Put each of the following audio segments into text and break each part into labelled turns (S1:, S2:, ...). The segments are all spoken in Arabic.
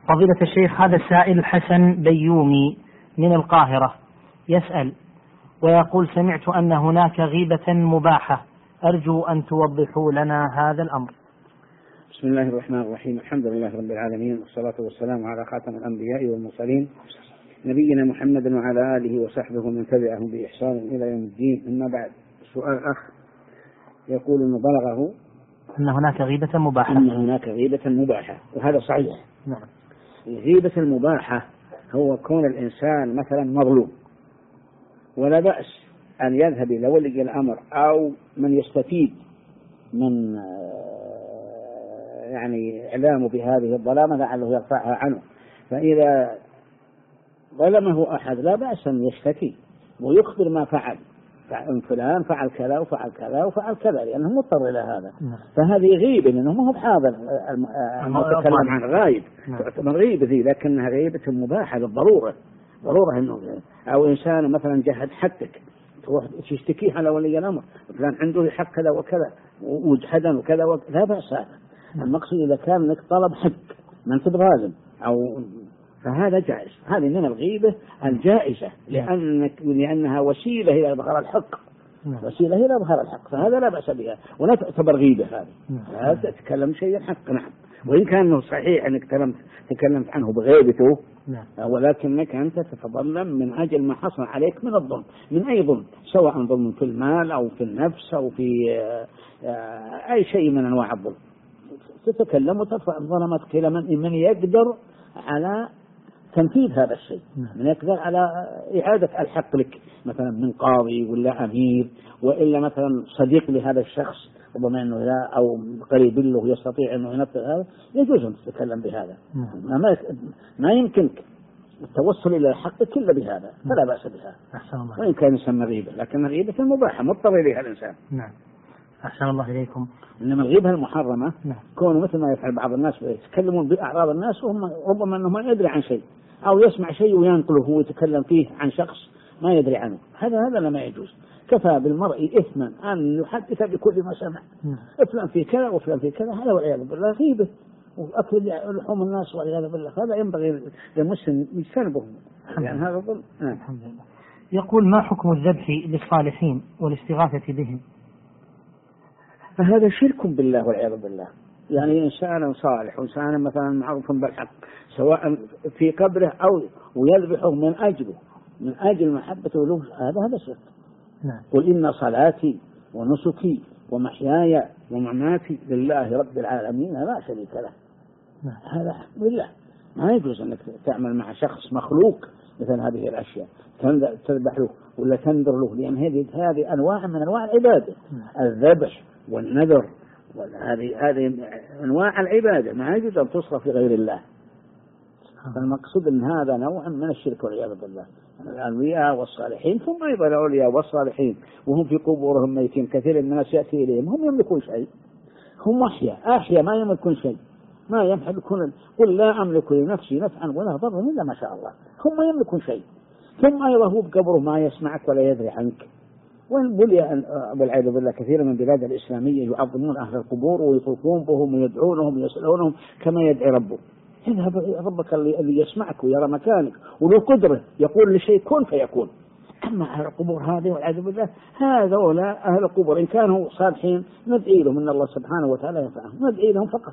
S1: فضيلة الشيخ، هذا السائل حسن بيومي من القاهرة يسأل ويقول: سمعت أن هناك غيبة مباحة، أرجو أن توضحوا لنا هذا الأمر.
S2: بسم الله الرحمن الرحيم. الحمد لله رب العالمين، والصلاة والسلام على خاتم الأنبياء والمرسلين نبينا محمد وعلى آله وصحبه ومن تبعهم بإحسان إلى يوم الدين. أما بعد، سؤال أخ يقول إنه بلغه
S1: أن هناك غيبة مباحة.
S2: أن هناك غيبة مباحة، وهذا صحيح.
S1: نعم.
S2: الغيبة المباحة هو كون الإنسان مثلا مظلوم، ولا بأس أن يذهب إلى ولي الأمر أو من يستفيد من يعني إعلامه بهذه الظلامة لعله يرفعها عنه. فإذا ظلمه أحد لا بأس أن يشتكي ويخبر ما فعل، فلان فعل كذا وفعل كذا وفعل كذا، لأنه مضطر إلى هذا. فهذه غيبة، لأنه ما هو بحاضر المتكلم عن غايب، تعتبر غيبة ذي، لكنها غيبة مباحة للضرورة، ضرورة إنه أو إنسان مثلا جهد حقك تروح تشتكيه على ولي الأمر، فلان عنده حق كذا وكذا وجحدا وكذا لا بأس. المقصود إذا كان لك طلب حق ما أنت بغازم أو فهذا جائز. هذه من الغيبة الجائزة، لأنها وسيلة إلى إظهار الحق، وسيلة إلى إظهار الحق، فهذا لا بأس بها ولا تعتبر غيبة. هذا تتكلم شيء حق. نعم. وإن كان صحيح أنك تكلمت عنه بغيبته، ولكنك أنت تتظلم من أجل ما حصل عليك من الظلم، من أي ظلم، سواء ظلم في المال أو في النفس أو في أي شيء من أنواع الظلم، تتكلم وترفع ظلمتك إلى من يقدر على تنفيذ هذا الشيء، من يقدر على إعادة الحق لك، مثلا من قاضي ولا أمير، وإلا مثلا صديق لهذا الشخص ربما أنه لا أو قريب له يستطيع أنه ينفذ هذا، يجوز أن تتكلم بهذا. ما يمكنك التوصل إلى الحق إلا بهذا، فلا بأس بها، وإن كان يسمى غيبة، لكن الغيبة المباحة مضطر إليها الإنسان.
S1: نعم. أحسن الله إليكم.
S2: إنما الغيبة المحرمة كونه مثل ما يفعل بعض الناس يتكلمون بأعراض الناس وهم ربما أنه ما يدري عن شيء، أو يسمع شيء وينقله ويتكلم فيه عن شخص ما يدري عنه، هذا لا ما يجوز. كفى بالمرء إثما أن يحدث بكل ما سمع، فلان في كذا وفلان في كذا، هذا والعياذ بالله غيبة وأكل لحوم الناس والعياذ بالله، هذا ينبغي للمسلم يجتنبه، يعني هذا ظلم.
S1: الحمد لله. يقول: ما حكم الذبح للصالحين والاستغاثة بهم؟
S2: فهذا شرك بالله والعياذ بالله. يعني إنسان صالح وإنسان مثلا معروف بالحق سواء في قبره أو ويذبحه من أجل محبته له، هذا شرك. قل إن صلاتي ونسكي ومحياي ومماتي لله رب العالمين لا شريك له. هذا حق بالله، ما يجوز أنك تعمل مع شخص مخلوق مثل هذه الأشياء، تذبح له ولا تنذر له، لأن هذه أنواع من أنواع العبادة، الذبح والنذر، هذه أنواع العبادة ما يجوز أن تصرف لغير الله. فالمقصود أن هذا نوع من الشرك والعياذ بالله. الأنبياء والصالحين ثم أيضا الأولياء والصالحين وهم في قبورهم ميتين، كثير من الناس يأتي إليهم هم يملكون شيء، هم أحياء ما يملكون شيء، ما يملكون. قل لا أملك لنفسي نفعا ولا ضرا إلا ما شاء الله، هم يملكون شيء. ثم أيضا هو بقبره ما يسمعك ولا يدري عنك. والعياذ بالله كثير من البلاد الإسلامية يعظمون أهل القبور ويطوفون بهم ويدعونهم ويسألونهم كما يدعي ربه. اذهب ربك اللي يسمعك ويرى مكانك وله قدرة يقول لشيء كن فيكون. أما أهل القبور هذه والعياذ بالله، هذولا أهل القبور إن كانوا صالحين ندعي لهم إن الله سبحانه وتعالى ينفعهم، ندعي لهم فقط.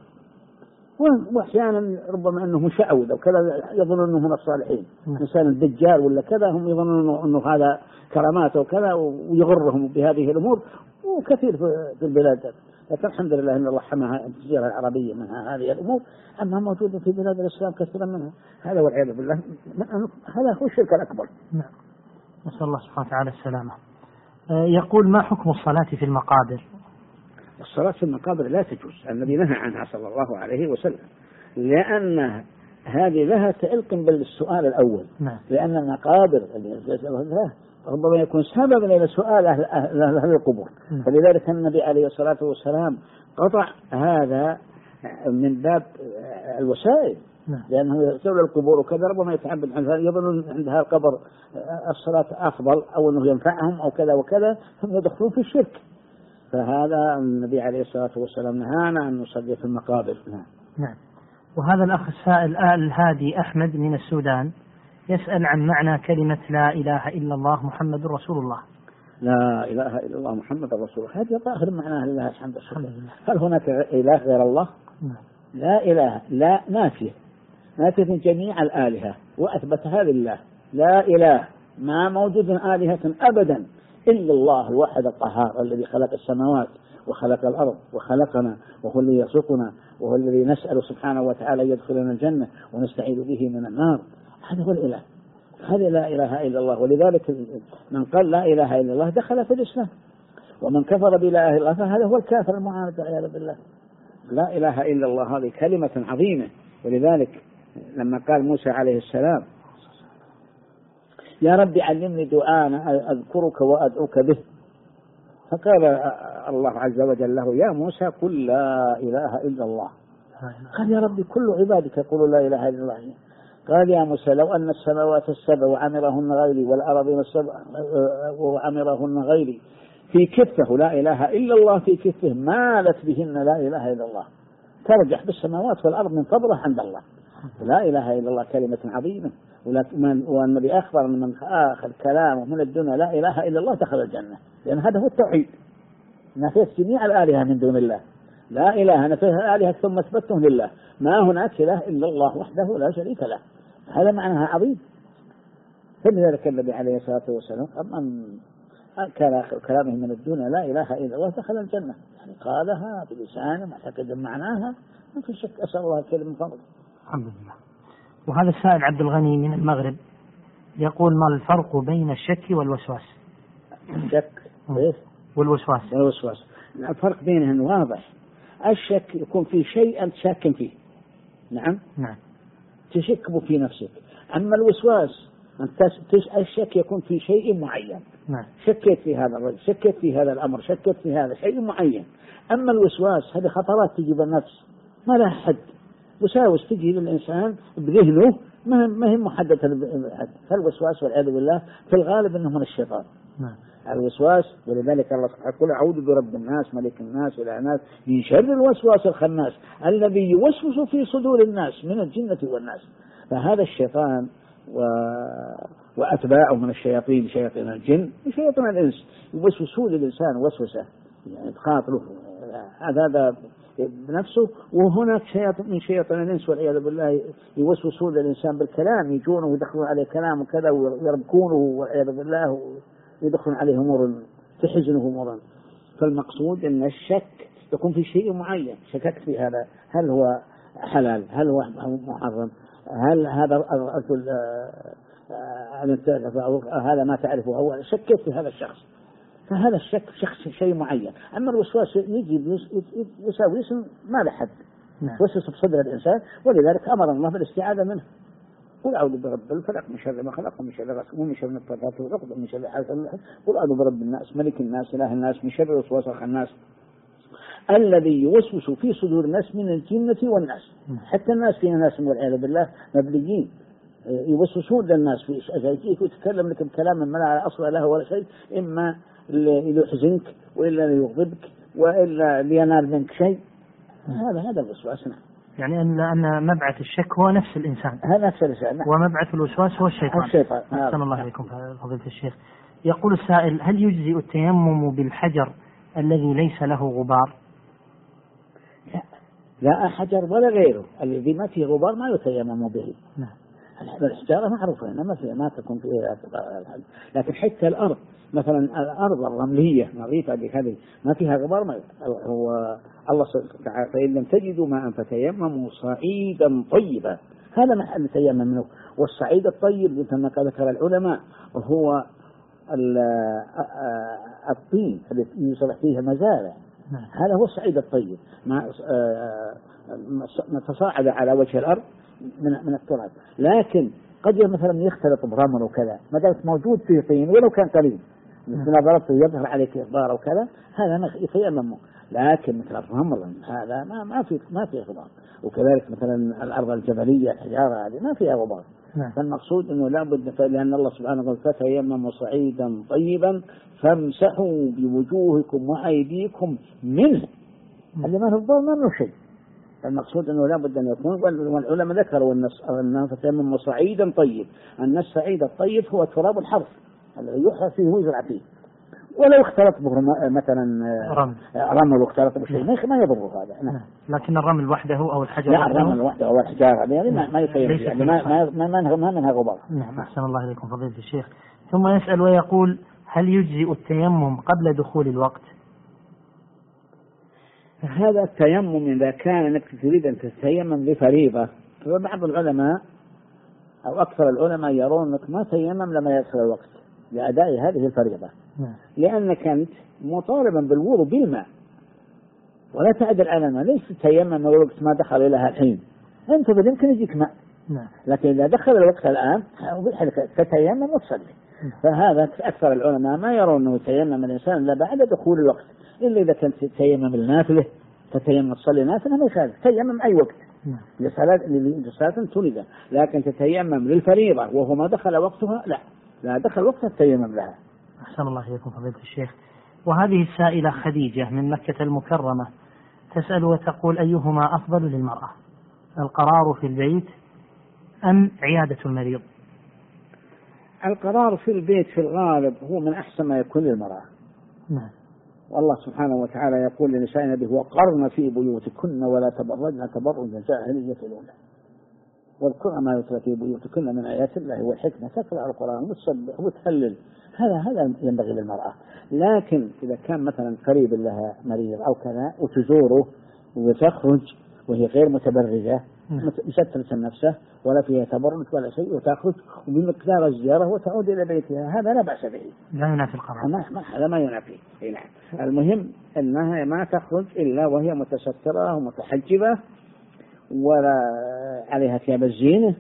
S2: وأحيانا ربما أنه مشعوذ أو كذا يظنون أنه من الصالحين، إنسان الدجال ولا كذا، هم يظنون أنه هذا كرامات وكذا ويغرهم بهذه الأمور، وكثير في البلاد. لكن الحمد لله أن الله حماها الجزيرة العربية منها هذه الأمور، أما موجودة في بلاد الإسلام كثيرا منها، هذا والعياذ بالله هذا هو الشرك الأكبر.
S1: نعم. نسأل الله سبحانه وتعالى السلامة. يقول: ما حكم الصلاة في المقابر؟
S2: الصلاة في المقابر لا تجوز، النبي نهى عنها صلى الله عليه وسلم، لأن هذه لها تعلق بالسؤال الأول. لأن المقابر ربما يكون سببا إلى سؤال أهل القبور، فلذلك النبي عليه الصلاة والسلام قطع هذا من باب الوسائل، لأنه يسأل القبور وكذا ربما يتعبد عن هذا، يظن عندها القبر الصلاة أفضل أو أنه ينفعهم أو كذا وكذا، هم يدخلون في الشرك. فهذا النبي عليه الصلاة والسلام نهانا أن نصلي في المقابر.
S1: نعم. وهذا الأخ السائل الهادي أحمد من السودان يسأل عن معنى كلمة لا إله إلا الله محمد رسول الله.
S2: لا إله إلا الله محمد رسول الله، هذه ظاهر معناها لله الحمد لله. هل هناك إله غير الله؟ لا إله، لا نافية جميع الآلهة وأثبتها لله. لا إله، ما موجود آلهة أبدا إلا الله الواحد القهار الذي خلق السماوات وخلق الأرض وخلقنا، وهو الذي يرزقنا، وهو الذي نسأل سبحانه وتعالى يدخلنا الجنة ونستعيذ به من النار. هذا هو الإله، هذه لا إله إلا الله. ولذلك من قال لا إله إلا الله دخل في الإسلام، ومن كفر بلا إله إلا الله فهذا هو الكافر المعاند والعياذ بالله. لا إله إلا الله هذه كلمة عظيمة. ولذلك لما قال موسى عليه السلام يا رب علمني دعاء أذكرك وأدعوك به، فقال الله عز وجل له يا موسى قل لا إله إلا الله. قال يا رب كل عبادك يقولوا لا إله إلا الله. قال يا موسى لو أن السماوات السبع وعمرهن غيري والأرضين السبع وعمرهن غيري في كفه لا إله إلا الله في كفه مالت بهن لا إله إلا الله، ترجح بالسماوات والأرض من فضله عند الله. لا إله إلا الله كلمة عظيمة. والنبي أخبر من آخر كلامه من الدنيا لا إله إلا الله دخل الجنة، لأن هذا هو التوحيد، نفيت جميع الآلهة من دون الله. لا إله نفيها الآلهة ثم اثبتهم لله، ما هناك إله إلا الله وحده لا شريك له. هذا معناها عظيم. فلذلك النبي عليه الصلاة والسلام من كان آخر كلامه من الدنيا لا إله إلا الله دخل الجنة، يعني قالها بلسانه معتقد معناها ما في شك. أسأل الله الكريم من فضله.
S1: الحمد لله. وهذا السائل عبد الغني من المغرب يقول ما الفرق بين الشك والوسواس؟
S2: الشك
S1: والوسواس.
S2: الفرق بينهم واضح. الشك يكون في شيء أنت شاك فيه، نعم تشك في نفسك. أما الوسواس الشك يكون في شيء معين، شكيت في هذا الرجل، شكيت في هذا الأمر، شكيت في هذا شيء معين. أما الوسواس هذه خطرات تجي بالنفس ما لها حد، وساوس تجي للإنسان بذهنه ما هي محددة بالحد. فالوسواس والعياذ بالله في الغالب أنه من الشيطان. الوسواس. ولذلك الله سبحانه يقول أعوذ برب الناس ملك الناس إله الناس من شر الوسواس الخناس الذي يوسوس في صدور الناس من الجنة والناس. فهذا الشيطان وأتباعه من الشياطين، شياطين الجن وشياطين الإنس، يوسوسون للإنسان وسوسة يعني بخاطره هذا بنفسه. وهناك شياطين من شياطين الإنس والعياذ بالله يوسوسون للإنسان بالكلام، يجونه ويدخلون عليه كلام وكذا ويربكونه والعياذ بالله ويدخلون عليه أمور تحزنه أمورا. فالمقصود أن الشك يكون في شيء معين، شككت في هذا هل هو حلال، هل هو محرم، هل هذا الرجل هذا ما تعرفه، هو شكيت في هذا الشخص. فهذا الشك شيء معين. أما الوسواس يجي يساوس ما له حد، يوسوس بصدر الإنسان. ولذلك أمر الله بالاستعاذة منه. قل أعوذ برب الفلق من شر ما خلق ومن شر غاسق ومن شر النفاثات في العقد ومن شر حاسد. قل أعوذ برب الناس ملك الناس إله الناس من شر الوسواس الخناس الذي يوسوس في صدور الناس من الجنة والناس. حتى الناس فينا ناس والعياذ بالله مبليين يوسوسون للناس في أشياء يتكلم لك بكلام ما لا أصل له ولا شيء، إما ليحزنك وإلا ليغضبك وإلا لينال منك شيء. هذا الوسواس.
S1: يعني أن مبعث الشك هو نفس الإنسان،
S2: هذا نفس الإنسان،
S1: ومبعث الوسواس هو الشيطان. أحسن الله عليكم فضيلة الشيخ. يقول السائل هل يجزئ التيمم بالحجر الذي ليس له غبار؟
S2: لا حجر ولا غيره الذي ما فيه غبار ما يتيمم به. الحجارة معروفة ما تكون فيها، لكن حتى الأرض مثلا الأرض الرملية نظيفة هذه ما فيها غبار، ما هو الله تعالى فإن لم تجدوا ماء فتيمموا صعيدا طيبا، هذا محل التيمم منه. والصعيد الطيب كما ذكر العلماء وهو الطين الذي يصلح فيها مزارع، هذا هو الصعيد الطيب ما تصاعد على وجه الأرض من التراب. لكن قد مثلا يختلط برمل وكذا، ما دامت موجود فيه طين ولو كان قليل مثل ما ضربته يظهر عليك إخبار وكذا، هذا يتيمم. لكن مثل الرمل هذا ما فيه غبار. وكذلك مثلا الأرض الجبلية الحجارة هذه ما فيها غبار. فالمقصود أنه لا بد، لأن الله سبحانه وتعالى فتيمموا صعيدا طيبا فامسحوا بوجوهكم وأيديكم منه، اللي ما في الضوء منه شيء. المقصود أنه لا بد أن يكون، والعلماء ذكروا أن فتيمم صعيدا طيب، أن الصعيد الطيب هو تراب الحرث الذي يحرث فيه ويزرع فيه، ولو اختلط به مثلا رمل واختلط بشيء ما يضر هذا. نعم.
S1: لكن الرمل وحده أو الحجر
S2: لا، الرمل وحده أو الحجار يعني ما يتيمم، يعني ما منها غبار.
S1: نعم. أحسن الله إليكم فضيلة الشيخ. ثم يسأل ويقول: هل يجزئ التيمم قبل دخول الوقت؟
S2: هذا التيمم إذا كان أنك تريد أن تتيمم لفريضة، فبعض العلماء أو أكثر العلماء يرون أنك ما تيمم لما يدخل الوقت لأداء هذه الفريضة، لأنك أنت مطالبا بالوضوء بالماء ولا تعدل على الماء، ليس تتيمم الوقت ما دخل إلى الحين، أنت يمكن يجيك ماء، لكن إذا دخل الوقت الآن تتيمم وتصلي. فهذا أكثر العلماء ما يرون أنه يتيمم الإنسان إلا بعد دخول الوقت، إلا إذا كنت تتيمم النافلة تتيمم تصلي نافلة ما يخالف، تيمم أي وقت لصلاة تولد، لكن تتيمم للفريضة وهو ما دخل وقتها لا دخل وقتها التيمم لها.
S1: أحسن الله إليكم فضيلة الشيخ. وهذه السائلة خديجة من مكة المكرمة تسأل وتقول: أيهما أفضل للمرأة، القرار في البيت أم عيادة المريض؟
S2: القرار في البيت في الغالب هو من أحسن ما يكون للمرأة.
S1: نعم.
S2: والله سبحانه وتعالى يقول لنسائنا به: وقرن في بيوتكن ولا تبرجن تبرج الجاهلية الأولى واذكرن ما يتلى في بيوتكن من آيات الله والحكمة، تقرأ القرآن وتسبح وتهلل، هذا ينبغي للمرأة. لكن إذا كان مثلا قريب لها مريض أو كذا وتزوره وتخرج وهي غير متبرجة مسترة نفسه ولا فيها تبرج ولا شيء، وتخرج وبمقدار الزيارة وتعود إلى بيتها، هذا لا بأس به،
S1: لا ينافي القرار،
S2: هذا ما ينافي. نعم. المهم أنها ما تخرج إلا وهي متسترة ومتحجبة ولا عليها ثياب الزينة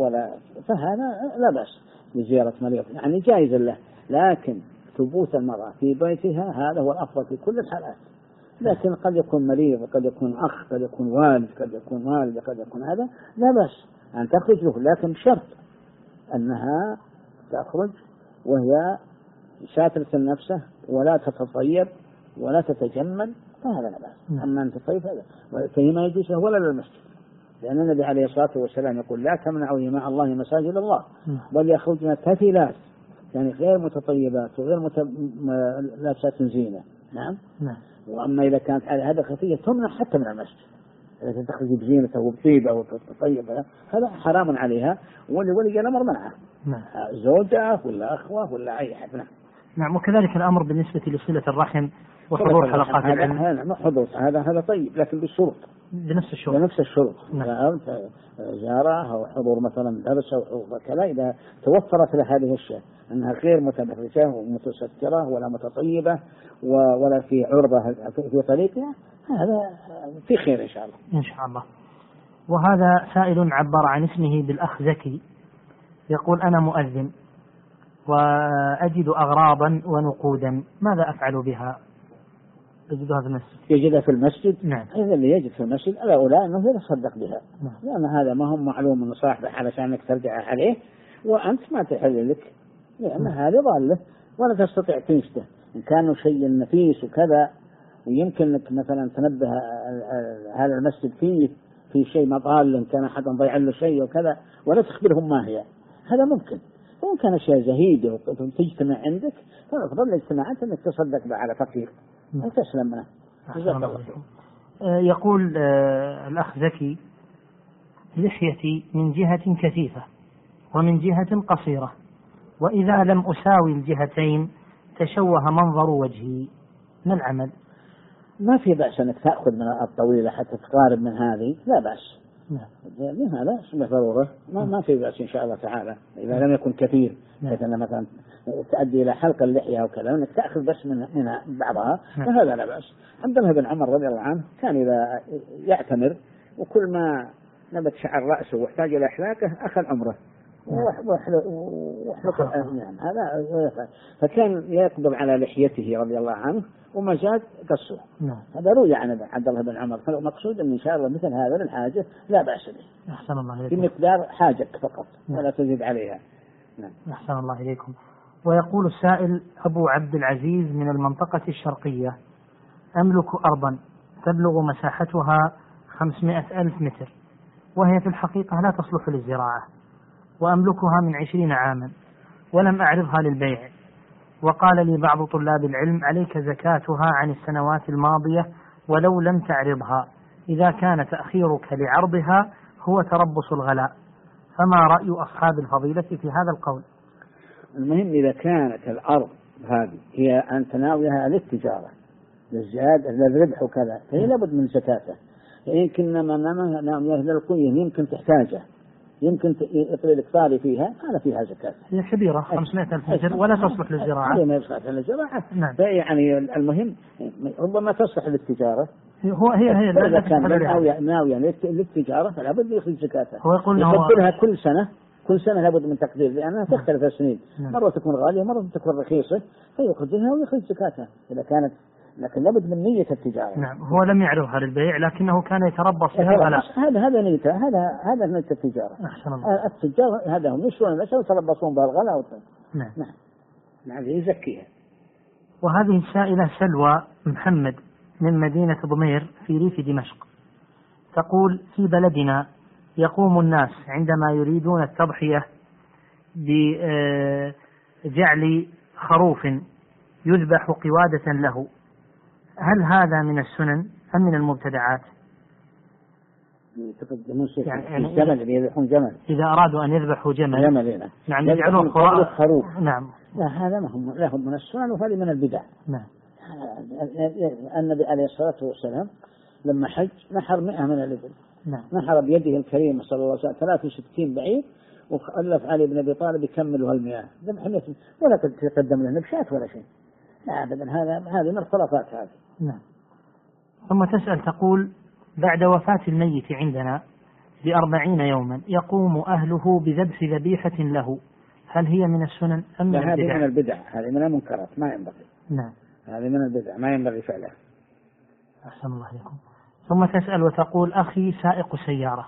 S2: فهذا لا بأس بزيارة مريض، يعني جائز له. لكن ثبوت المرأة في بيتها هذا هو الأفضل في كل الحالات. لكن قد يكون مريض، قد يكون أخ، قد يكون والد، قد يكون والدة، قد يكون هذا، لا بأس أن تخرج له، لكن بشرط أنها تخرج وهي ساترة نفسه ولا تتطيب ولا تتجمل، فهذا لا بأس. أما أن تطيب هذا فيما يجوز له ولا للمسجد، لأن النبي عليه الصلاة والسلام يقول: لا تمنعوا إماء الله مساجد الله، بل يخرجن كفيلات، يعني غير متطيبات وغير لابسات زينة. نعم. وأما إذا كانت على هذا خفية تمنع حتى من المسجد، إذا تخرج بزينة وبطيبة وتطيب هذا حرام عليها، ولي الأمر منعه، زوجة ولا أخوة ولا أي أحد.
S1: نعم. وكذلك الأمر بالنسبة لصلة الرحم وحضور حلقات العلم،
S2: هذا طيب، لكن بالشروط، بنفس الشروط. نعم. زيارة أو حضور مثلا درس أو كذا، إذا توفرت له هذه الأشياء أنها غير متبرجة ومتسترة ولا متطيبة ولا في عرضة في طريقها، هذا في خير إن شاء الله.
S1: إن شاء الله. وهذا سائل عبر عن اسمه بالأخ زكي، يقول: أنا مؤذن وأجد أغراضا ونقودا، ماذا أفعل بها؟ يجدها في المسجد.
S2: يجدها في المسجد؟
S1: نعم.
S2: إذا اللي يجد في المسجد الأولى أنه يتصدق بها. نعم. لأن هذا ما هم معلوم من صاحبه علشانك ترجع عليه، وأنت ما تحل لك، لأن هذا ضاله ولا تستطيع تنشده. إن كانوا شيء نفيس وكذا ويمكن لك مثلا تنبه هذا المسجد في شيء مضال، إن كان أحد ضيع له شيء وكذا ولا تخبرهم ما هي، هذا ممكن. وإن كان أشياء زهيدة وتجتمع عندك فأفضل الاجتماعات أنك تصدق بها على فقير وتسلم منه.
S1: يقول الأخ زكي: لحيتي من جهة كثيفة ومن جهة قصيرة، وإذا لم أساوي الجهتين تشوه منظر وجهي، ما العمل؟
S2: ما في بأس أنك تأخذ من الطويلة حتى تقارب من هذه، لا بأس. هذا اسمه ضرورة، ما في بأس إن شاء الله تعالى، إذا لم يكن كثير، مثلا تؤدي إلى حلق اللحية وكذا، أنك تأخذ بس من بعضها، فهذا لا بأس. عبد الله بن عمر رضي الله عنه كان إذا يعتمر وكل ما نبت شعر رأسه واحتاج إلى إحلاقه أخذ عمره وحلقه. يعني هذا فكان يقبض على لحيته رضي الله عنه وما زاد قصه. هذا روي عن عبد الله بن عمر. فالمقصود أن إن شاء الله مثل هذا للحاجة لا بأس به،
S1: أحسن الله إليكم،
S2: في مقدار حاجك فقط ولا تزيد عليها.
S1: أحسن الله إليكم. ويقول السائل: أبو عبد العزيز من المنطقة الشرقية، أملك أرضا تبلغ مساحتها 500,000 متر، وهي في الحقيقة لا تصلح للزراعة، وأملكها من 20 عاما ولم أعرضها للبيع. وقال لي بعض طلاب العلم: عليك زكاتها عن السنوات الماضية ولو لم تعرضها، إذا كان تأخيرك لعرضها هو تربص الغلاء. فما رأي أصحاب الفضيلة في هذا القول؟
S2: المهم إذا كانت الأرض هذه هي أنت ناويها للتجارة للزيادة للربح وكذا فهي لابد من زكاته. يمكن ما ناويها للقيم يمكن تحتاجه، يمكن يطلع الإكثار فيها، هذا فيها زكاة.
S1: هي كبيرة 500,000 متر ولا تصلح للزراعة.
S2: هذه ما يصلح للزراعة.
S1: نعم.
S2: يعني المهم ربما تصلح للتجارة.
S1: هي
S2: إذا كان ناوية للتجارة فلا بد يخرج زكاته.
S1: هو يقول
S2: يقدرها كل سنة لابد من تقدير لأنها تختلف السنين.
S1: نعم.
S2: مرة تكون غالية مرة تكون رخيصة فيقدرها ويخرج زكاتها إذا كانت، لكن لابد من نية التجارة.
S1: نعم. هو لم يعرضها للبيع لكنه كان يتربص بالغلاء.
S2: هذا نيته، هذا نية التجارة.
S1: أحسن الله.
S2: التجار هذا هم يشترون الأشياء ويتربصون بالغلاء.
S1: نعم.
S2: نعم يزكيها.
S1: وهذه السائلة سلوى محمد من مدينة ضمير في ريف دمشق تقول: في بلدنا يقوم الناس عندما يريدون التضحية بجعل خروف يذبح قوادة له، هل هذا من السنن أم من المبتدعات؟
S2: يعني الجمل يذبحون جمل
S1: إذا أرادوا أن يذبحوا جمل
S2: نعم يجعلون خروف.
S1: نعم.
S2: لا هذا ما هم له من السنن وهذه من البدع.
S1: نعم.
S2: النبي عليه الصلاة والسلام لما حج نحر 100 من الإبل.
S1: نعم.
S2: نحر بيده الكريمة صلى الله عليه وسلم 63 بعير وألف علي بن أبي طالب يكملها 100 ذبح 100 ولا تقدم لنا بشاة ولا شيء. لا أبدا هذه من الخرافات هذه.
S1: نعم. ثم تسأل تقول: بعد وفاة الميت عندنا ب40 يوما يقوم أهله بذبح ذبيحة له، هل هي من السنن أم من البدع؟
S2: هذه من البدع، هذه من المنكرات ما ينبغي.
S1: نعم.
S2: هذه من البدع ما ينبغي فعلها.
S1: أحسن الله عليكم. ثم تسأل وتقول: أخي سائق سيارة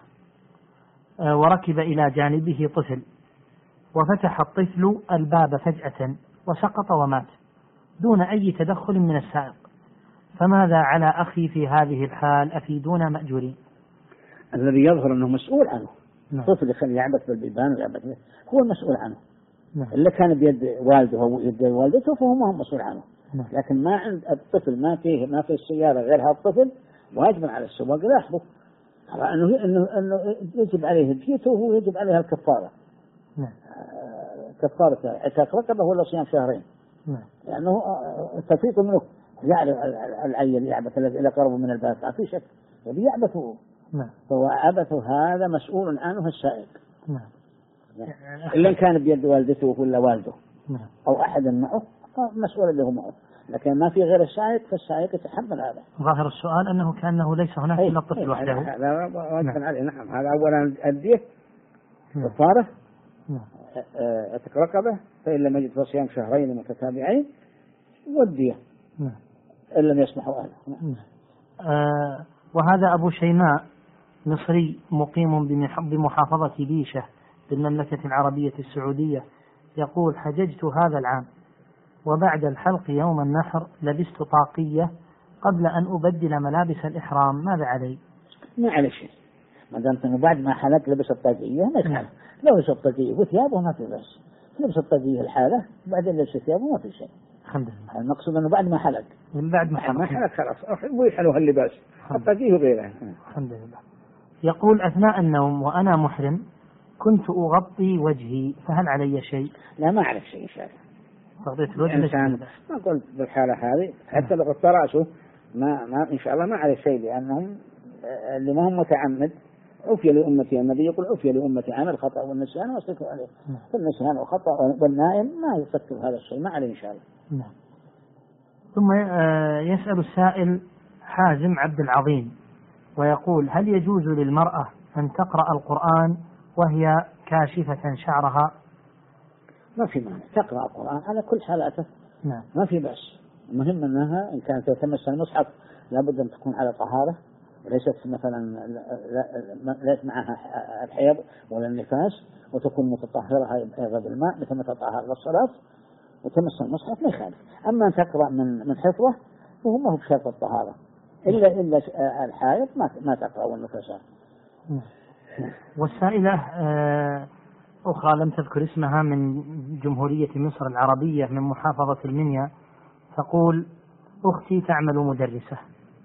S1: وركب إلى جانبه طفل وفتح الطفل الباب فجأة وسقط ومات دون أي تدخل من السائق، فماذا على أخي في هذه الحال؟ أفيدونا مأجورين.
S2: الذي يظهر أنه مسؤول عنه.
S1: نعم.
S2: طفل يخلي يعبث بالبيبان ويعبث هو المسؤول عنه.
S1: نعم.
S2: اللي كان بيد والده أو يد والدته فهو ما هو مسؤول عنه.
S1: نعم.
S2: لكن ما عند الطفل ما في السيارة غير هذا الطفل واجب على السواق يلاحظه على أنه يجب عليه ديته وهو يجب عليها الكفارة.
S1: نعم.
S2: كفارة عتاق رقبة ولا صيام شهرين.
S1: نعم.
S2: لأنه تفيق منه يعرف العيل يعبث الذي قرب من الباب ما في شك يعبثه.
S1: نعم.
S2: فهو عبثه هذا مسؤول عنه السائق.
S1: نعم.
S2: إلا كان بيد والدته ولا والده.
S1: نعم.
S2: أو أحد معه مسؤول اللي هو معه، لكن ما في غير السائق فالسائق يتحمل هذا.
S1: ظاهر السؤال أنه كأنه ليس هناك إلا الطفل وحده.
S2: هذا واجب عليه. نعم. هذا أولا الدية كفارة عتق رقبة فإن لم يجد فصيام شهرين متتابعين والدية إن لم يسمحوا أهله.
S1: وهذا أبو شيماء مصري مقيم بمحافظة بيشة بالمملكة العربية السعودية يقول: حججت هذا العام وبعد الحلق يوم النحر لبست طاقية قبل أن أبدل ملابس الإحرام، ماذا علي؟
S2: ما عليه شيء ما دامت أنه بعد ما حلق لبس الطاقية ما يفعل. لو لبس الطاقية وثيابه ما في بس، لبس الطاقية الحالة بعدين لبس ثيابه ما في شيء.
S1: الحمد لله.
S2: المقصود أنه بعد ما حلق.
S1: من بعد ما
S2: حلق خلاص ويحلوها اللباس الطاقية وغيره.
S1: الحمد لله. يقول: أثناء النوم وأنا محرم كنت أغطي وجهي، فهل علي شيء؟
S2: لا ما عليك شيء إن شاء الله.
S1: تغطية الوجه
S2: ما قلت بالحالة هذه حتى لو غطى رأسه ما إن شاء الله ما عليه شيء، لأنهم اللي ما هم متعمد عفي لأمتي. النبي يقول: عفي لأمتي عن الخطأ والنسيان واستغفر عليه. فالنسيان والخطأ والنائم ما يفكر هذا الشيء ما عليه إن شاء الله.
S1: نعم. ثم يسأل السائل حازم عبد العظيم ويقول: هل يجوز للمرأة أن تقرأ القرآن وهي كاشفة شعرها؟
S2: ما في مانع تقرأ القرآن على كل حالاته.
S1: نعم.
S2: ما في بأس. المهم أنها إن كانت تتمس المصحف لابد أن تكون على طهارة وليست مثلا ليس معها الحيض ولا النفاس وتكون متطهرة أيضا بالماء مثل ما تطهر للصلاة وتمس المصحف ما يخالف. أما أن تقرأ من حفظه فهو ما هو بشرط الطهارة. إلا الحائض ما تقرأ والنفساء.
S1: والسائلة أخرى لم تذكر اسمها من جمهورية مصر العربية من محافظة المنيا، تقول: أختي تعمل مدرسة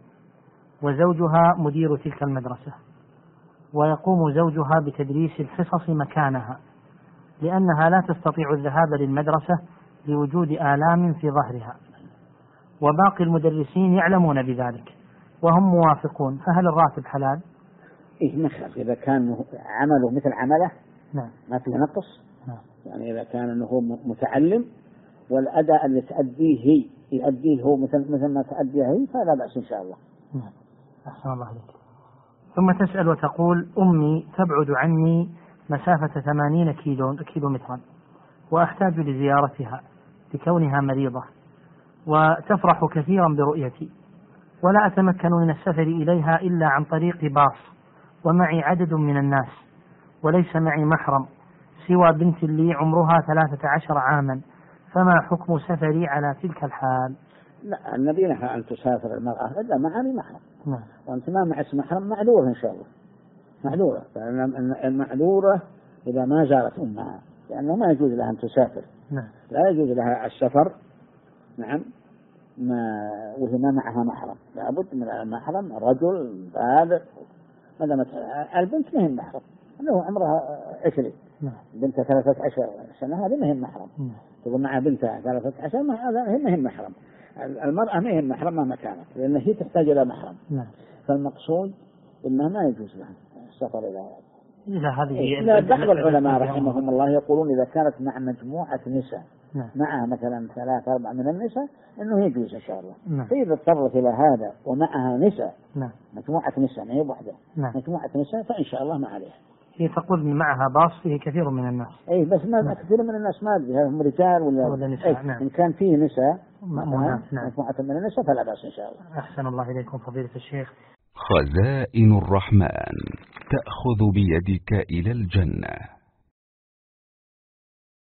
S1: وزوجها مدير تلك المدرسة، ويقوم زوجها بتدريس الحصص مكانها لأنها لا تستطيع الذهاب للمدرسة لوجود آلام في ظهرها، وباقي المدرسين يعلمون بذلك وهم موافقون، فهل الراتب حلال؟
S2: إيه نخاف إذا كان عمله مثل عمله
S1: نعم.
S2: ما فيه نقص.
S1: نعم.
S2: يعني إذا كان أنه متعلم والأداء اللي تأديه يؤديه هو مثل ما تأديه هي فلا بأس إن شاء الله.
S1: نعم. أحسن الله عليك. ثم تسأل وتقول: أمي تبعد عني مسافة 80 كيلومترا وأحتاج لزيارتها لكونها مريضة، وتفرح كثيرا برؤيتي، ولا أتمكن من السفر إليها إلا عن طريق باص، ومعي عدد من الناس، وليس معي محرم سوى بنت لي عمرها 13 عاما، فما حكم سفري على تلك الحال؟
S2: لا، النبي نهى أن تسافر المرأة إلا مع محرم.
S1: نعم.
S2: وأنت ما معك محرم معذورة إن شاء الله، معذورة، فإن المعذورة إذا ما زارت أمها، لأنه ما يجوز لها أن تسافر.
S1: نعم.
S2: لا يجوز لها السفر. نعم. وهي ما معها محرم، لابد من المحرم رجل بالغ. البنت ما هي محرم، أنه عمرها 20.
S1: نعم.
S2: بنت 13 سنة هذه ما هي محرم. تقول معها بنتها 13 هذا ما هي محرم. المرأة ما هي محرم مهما كانت، لأن هي تحتاج إلى محرم.
S1: نعم.
S2: فالمقصود إنها ما يجوز لها السفر إلى
S1: هذه.
S2: بعض العلماء رحمهم الله يقولون إذا كانت مع مجموعة نساء،
S1: نعم.
S2: معها مثلا 3-4 من النساء إنه يجوز إن شاء الله.
S1: نعم.
S2: فإذا اضطرت إلى هذا ومعها نساء،
S1: نعم.
S2: مجموعة نساء ما هي وحدة،
S1: نعم.
S2: مجموعة نساء، فإن شاء الله ما عليها.
S1: هي تقول إن معها باص فيه كثير من الناس.
S2: أي بس ما نعم. كثير من الناس ما أدري هم رجال ولا
S1: نساء. نعم.
S2: إن كان فيه نساء
S1: مجموعة
S2: من النساء فلا بأس إن شاء الله.
S1: أحسن الله إليكم فضيلة الشيخ.
S3: خزائن الرحمن تأخذ بيدك إلى الجنة.